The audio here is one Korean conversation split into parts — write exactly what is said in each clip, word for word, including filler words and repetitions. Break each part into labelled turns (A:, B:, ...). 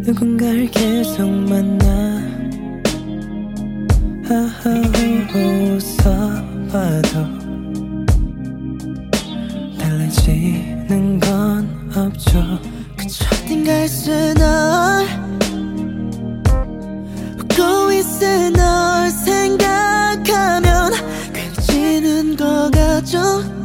A: 누군가를 계속 만나 하하호 웃어봐도 달라지는 건 없죠.
B: 그저 어딘가에서 널 보고 있을 널 생각하면 그려지는 것 같죠.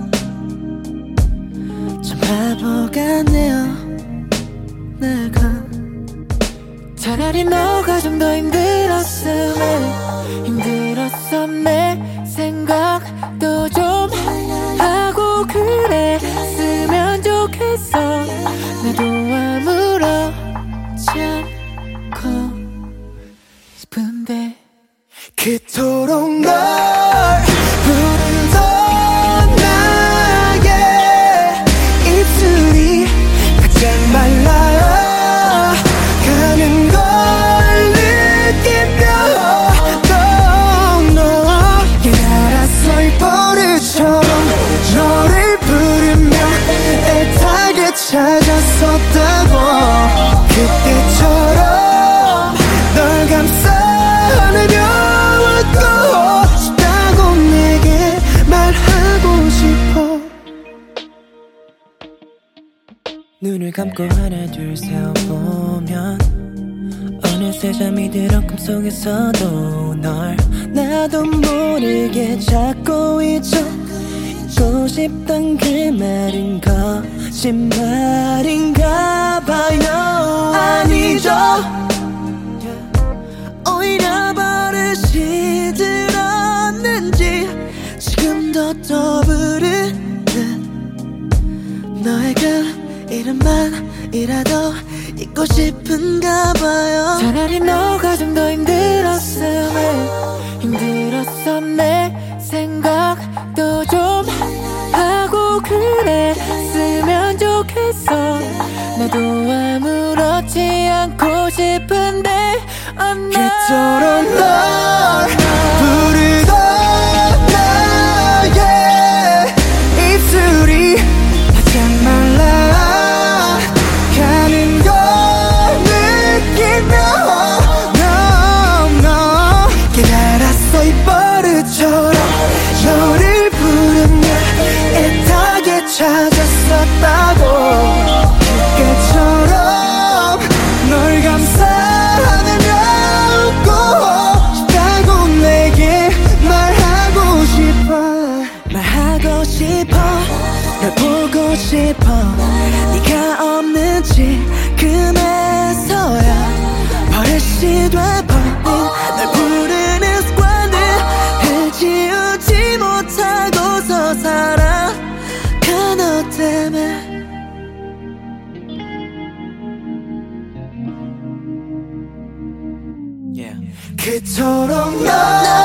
B: 참 바보 같네요 내가. 차라리 너가 좀 더 힘들었으면 힘들었어. 내 생각도 좀 하고 그랬으면 좋겠어. 나도 아무렇지 않고 싶은데 그토록 널 부르던 나의 입술이 가장 말라 가는 걸 느끼며 너 깨달았어. 이 버릇처럼 너를 부르며 애타게 찾았었다고. 그때처럼 널 감싸 안으려 웃고 싶다고 내게 말하고 싶어.
A: 눈을 감고 하나 둘 세어보면 어느새 잠이 들어 꿈속에서도 널 나도 모르게 찾고 있죠. 잊고 싶던 그 말은 거짓말인가 봐요.
B: 아니죠. 오히려 버릇이 들었는지 지금도 떠부르는 너의 그 이름만이라도 잊고 싶은가 봐요. 차라리 너가 좀 더 힘들었으면 힘들었어. 내 생각도 좀 하고 그랬으면 좋겠어. 나도 아무렇지 않고 싶은데 oh, 그토록 널 부르던 나의 입술이 바짝 말라 가는 걸 느끼며 no, no 깨달았어. 이 버릇처럼 너를 부르며 애타게 찾았었다고. 그때처럼 널 감싸 안으며 웃고 싶다고 내게 말하고 싶어. 말하고 싶어. 널 보고 싶어. 네가 없는 지금에서야 버릇이 돼버린 널 부르는 습관들 해지우지 못하고서 살아가 너 때문에.
A: Yeah.
B: 그토록 널